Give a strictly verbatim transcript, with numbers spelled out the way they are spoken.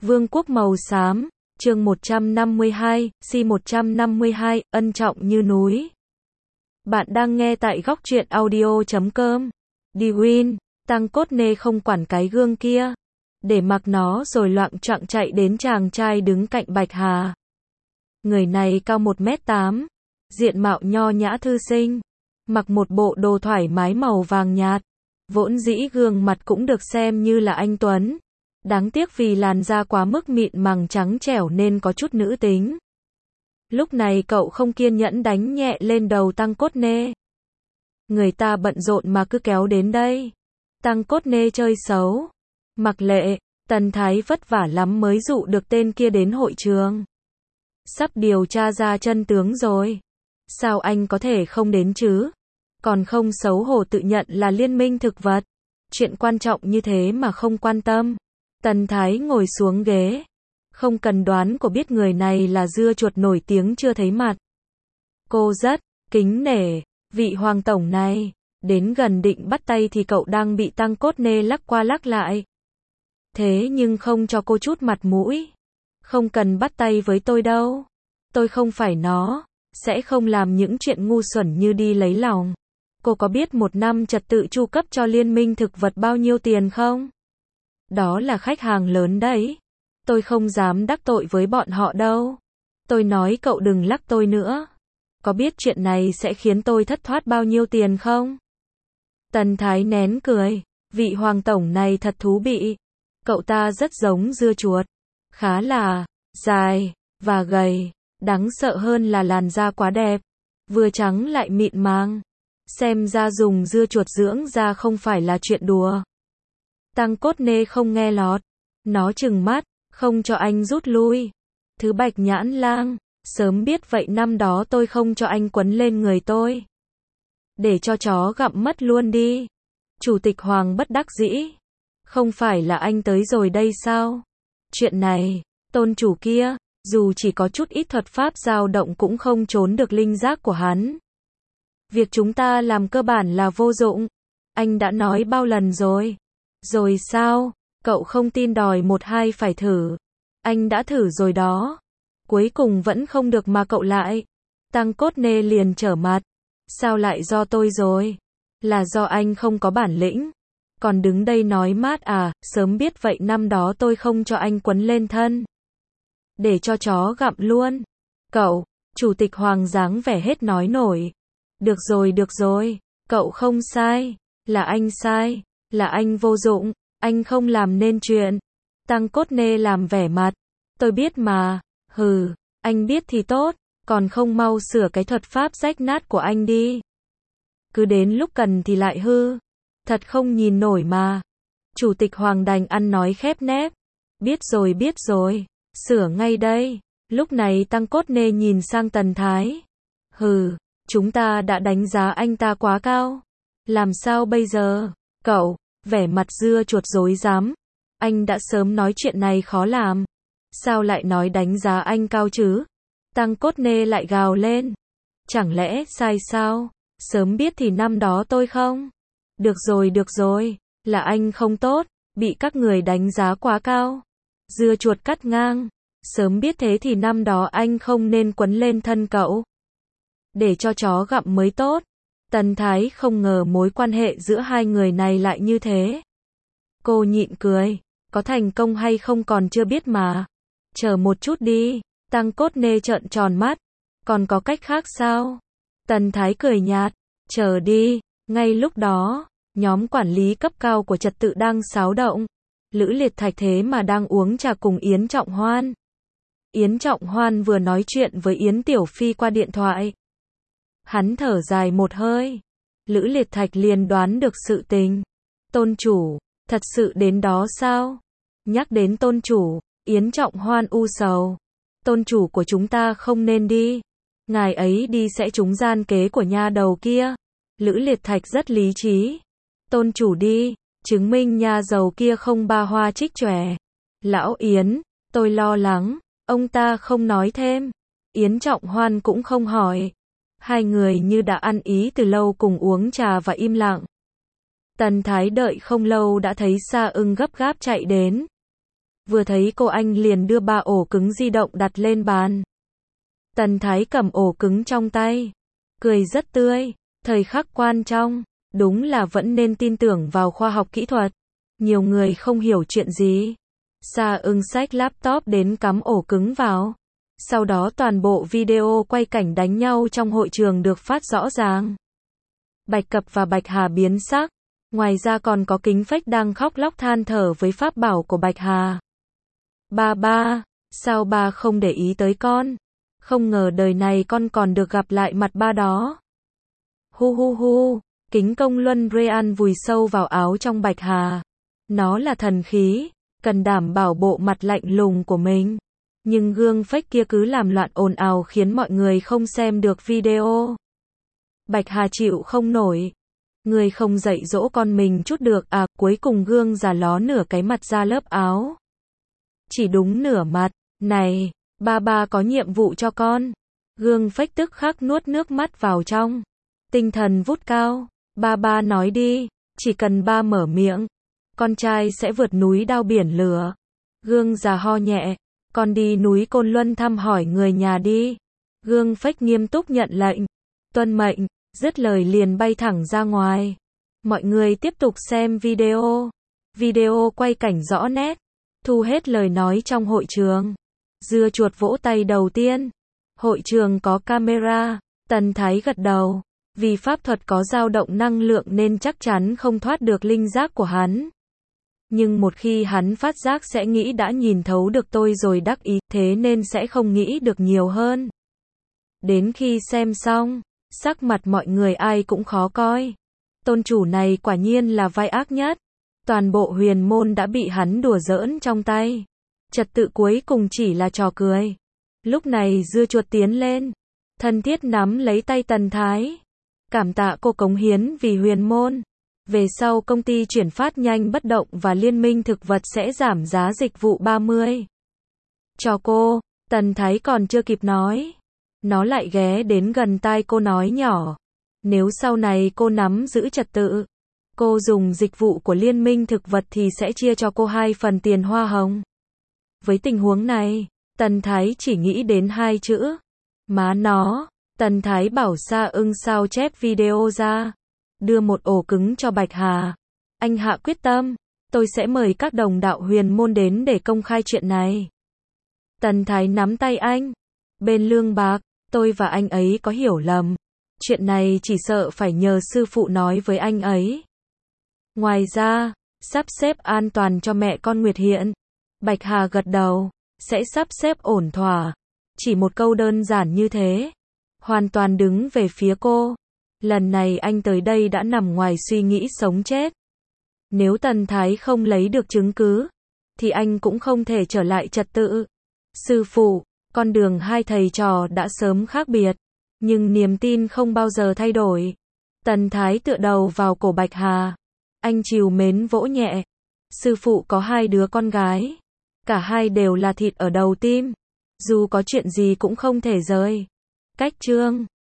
Vương quốc màu xám, chương một trăm năm mươi hai, si một trăm năm mươi hai, ân trọng như núi. Bạn đang nghe tại góc truyện audio chấm com. Dwayne, Tăng Cốt Nê không quản cái gương kia, để mặc nó rồi loạng choạng chạy đến chàng trai đứng cạnh Bạch Hà. Người này cao một mét tám, diện mạo nho nhã thư sinh, mặc một bộ đồ thoải mái màu vàng nhạt, vốn dĩ gương mặt cũng được xem như là anh tuấn. Đáng tiếc vì làn da quá mức mịn màng trắng trẻo nên có chút nữ tính. Lúc này cậu không kiên nhẫn đánh nhẹ lên đầu Tăng Cốt Nê. Người ta bận rộn mà cứ kéo đến đây. Tăng Cốt Nê chơi xấu. Mặc Lệ, Tần Thái vất vả lắm mới dụ được tên kia đến hội trường. Sắp điều tra ra chân tướng rồi. Sao anh có thể không đến chứ? Còn không xấu hổ tự nhận là liên minh thực vật. Chuyện quan trọng như thế mà không quan tâm. Tần Thái ngồi xuống ghế. Không cần đoán cô biết người này là dưa chuột nổi tiếng chưa thấy mặt. Cô rất kính nể vị hoàng tổng này. Đến gần định bắt tay thì cậu đang bị Tăng Cốt Nê lắc qua lắc lại. Thế nhưng không cho cô chút mặt mũi. Không cần bắt tay với tôi đâu. Tôi không phải nó. Sẽ không làm những chuyện ngu xuẩn như đi lấy lòng. Cô có biết một năm trật tự chu cấp cho liên minh thực vật bao nhiêu tiền không? Đó là khách hàng lớn đấy. Tôi không dám đắc tội với bọn họ đâu. Tôi nói cậu đừng lắc tôi nữa. Có biết chuyện này sẽ khiến tôi thất thoát bao nhiêu tiền không? Tần Thái nén cười. Vị hoàng tổng này thật thú vị. Cậu ta rất giống dưa chuột. Khá là dài và gầy. Đáng sợ hơn là làn da quá đẹp. Vừa trắng lại mịn màng. Xem ra dùng dưa chuột dưỡng da không phải là chuyện đùa. Tăng Cốt Nê không nghe lọt. Nó trừng mắt, không cho anh rút lui. Thứ Bạch Nhãn Lang, sớm biết vậy năm đó tôi không cho anh quấn lên người tôi. Để cho chó gặm mất luôn đi. Chủ tịch Hoàng bất đắc dĩ. Không phải là anh tới rồi đây sao? Chuyện này, tôn chủ kia, dù chỉ có chút ít thuật pháp dao động cũng không trốn được linh giác của hắn. Việc chúng ta làm cơ bản là vô dụng. Anh đã nói bao lần rồi. Rồi sao? Cậu không tin đòi một hai phải thử. Anh đã thử rồi đó. Cuối cùng vẫn không được mà cậu lại. Tăng Cốt Nê liền trở mặt. Sao lại do tôi rồi? Là do anh không có bản lĩnh. Còn đứng đây nói mát à, sớm biết vậy năm đó tôi không cho anh quấn lên thân. Để cho chó gặm luôn. Cậu, chủ tịch Hoàng dáng vẻ hết nói nổi. Được rồi được rồi, cậu không sai. Là anh sai. Là anh vô dụng, anh không làm nên chuyện. Tăng Cốt Nê làm vẻ mặt. Tôi biết mà, hừ, anh biết thì tốt, còn không mau sửa cái thuật pháp rách nát của anh đi. Cứ đến lúc cần thì lại hư. Thật không nhìn nổi mà. Chủ tịch Hoàng đành ăn nói khép nép. Biết rồi biết rồi, sửa ngay đây. Lúc này Tăng Cốt Nê nhìn sang Tần Thái. Hừ, chúng ta đã đánh giá anh ta quá cao. Làm sao bây giờ? Cậu, vẻ mặt dưa chuột rối rắm. Anh đã sớm nói chuyện này khó làm. Sao lại nói đánh giá anh cao chứ? Tăng Cốt Nê lại gào lên. Chẳng lẽ sai sao? Sớm biết thì năm đó tôi không. Được rồi được rồi, là anh không tốt, bị các người đánh giá quá cao. Dưa chuột cắt ngang. Sớm biết thế thì năm đó anh không nên quấn lên thân cậu. Để cho chó gặm mới tốt. Tần Thái không ngờ mối quan hệ giữa hai người này lại như thế. Cô nhịn cười. Có thành công hay không còn chưa biết mà. Chờ một chút đi. Tăng Cốt Nê trợn tròn mắt. Còn có cách khác sao? Tần Thái cười nhạt. Chờ đi. Ngay lúc đó, nhóm quản lý cấp cao của trật tự đang xáo động. Lữ Liệt Thạch thế mà đang uống trà cùng Yến Trọng Hoan. Yến Trọng Hoan vừa nói chuyện với Yến Tiểu Phi qua điện thoại. Hắn thở dài một hơi. Lữ Liệt Thạch liền đoán được sự tình. Tôn chủ, thật sự đến đó sao? Nhắc đến tôn chủ, Yến Trọng Hoan u sầu. Tôn chủ của chúng ta không nên đi. Ngài ấy đi sẽ trúng gian kế của nha đầu kia. Lữ Liệt Thạch rất lý trí. Tôn chủ đi, chứng minh nha giàu kia không ba hoa trích chòe. Lão Yến, tôi lo lắng. Ông ta không nói thêm. Yến Trọng Hoan cũng không hỏi. Hai người như đã ăn ý từ lâu cùng uống trà và im lặng. Tần Thái đợi không lâu đã thấy Sa Ưng gấp gáp chạy đến. Vừa thấy cô anh liền đưa ba ổ cứng di động đặt lên bàn. Tần Thái cầm ổ cứng trong tay, cười rất tươi, thời khắc quan trọng, đúng là vẫn nên tin tưởng vào khoa học kỹ thuật. Nhiều người không hiểu chuyện gì. Sa Ưng xách laptop đến cắm ổ cứng vào. Sau đó toàn bộ video quay cảnh đánh nhau trong hội trường được phát rõ ràng. Bạch Cập và Bạch Hà biến sắc. Ngoài ra còn có Kính Phách đang khóc lóc than thở với pháp bảo của Bạch Hà. Ba ba, sao ba không để ý tới con? Không ngờ đời này con còn được gặp lại mặt ba đó. Hu hu hu, Kính Công Luân Rean vùi sâu vào áo trong Bạch Hà. Nó là thần khí, cần đảm bảo bộ mặt lạnh lùng của mình. Nhưng gương phách kia cứ làm loạn ồn ào khiến mọi người không xem được video. Bạch Hà chịu không nổi. Người không dạy dỗ con mình chút được à, cuối cùng gương già ló nửa cái mặt ra lớp áo. Chỉ đúng nửa mặt, này, ba ba có nhiệm vụ cho con. Gương phách tức khắc nuốt nước mắt vào trong. Tinh thần vút cao, ba ba nói đi, chỉ cần ba mở miệng, con trai sẽ vượt núi đao biển lửa. Gương già ho nhẹ, con đi núi Côn Luân thăm hỏi người nhà đi. Gương phách nghiêm túc nhận lệnh, tuân mệnh, dứt lời liền bay thẳng ra ngoài. Mọi người tiếp tục xem video. Video quay cảnh rõ nét, thu hết lời nói trong hội trường. Dưa chuột vỗ tay đầu tiên. Hội trường có camera, Tần Thái gật đầu. Vì pháp thuật có dao động năng lượng nên chắc chắn không thoát được linh giác của hắn. Nhưng một khi hắn phát giác sẽ nghĩ đã nhìn thấu được tôi rồi đắc ý, thế nên sẽ không nghĩ được nhiều hơn. Đến khi xem xong, sắc mặt mọi người ai cũng khó coi. Tôn chủ này quả nhiên là vai ác nhất. Toàn bộ huyền môn đã bị hắn đùa giỡn trong tay. Trật tự cuối cùng chỉ là trò cười. Lúc này dưa chuột tiến lên, thân thiết nắm lấy tay Tần Thái. Cảm tạ cô cống hiến vì huyền môn. Về sau công ty chuyển phát nhanh bất động và liên minh thực vật sẽ giảm giá dịch vụ ba mươi. Cho cô, Tần Thái còn chưa kịp nói. Nó lại ghé đến gần tai cô nói nhỏ. Nếu sau này cô nắm giữ trật tự, cô dùng dịch vụ của liên minh thực vật thì sẽ chia cho cô hai phần tiền hoa hồng. Với tình huống này, Tần Thái chỉ nghĩ đến hai chữ. Má nó. Tần Thái bảo Sa Ưng sao chép video ra. Đưa một ổ cứng cho Bạch Hà. Anh hạ quyết tâm. Tôi sẽ mời các đồng đạo huyền môn đến để công khai chuyện này. Tần Thái nắm tay anh. Bên Lương Bạc, tôi và anh ấy có hiểu lầm. Chuyện này chỉ sợ phải nhờ sư phụ nói với anh ấy. Ngoài ra, sắp xếp an toàn cho mẹ con Nguyệt Hiện. Bạch Hà gật đầu. Sẽ sắp xếp ổn thỏa. Chỉ một câu đơn giản như thế. Hoàn toàn đứng về phía cô. Lần này anh tới đây đã nằm ngoài suy nghĩ sống chết. Nếu Tần Thái không lấy được chứng cứ, thì anh cũng không thể trở lại trật tự. Sư phụ, con đường hai thầy trò đã sớm khác biệt. Nhưng niềm tin không bao giờ thay đổi. Tần Thái tựa đầu vào cổ Bạch Hà. Anh trìu mến vỗ nhẹ. Sư phụ có hai đứa con gái. Cả hai đều là thịt ở đầu tim. Dù có chuyện gì cũng không thể rời. Cách chương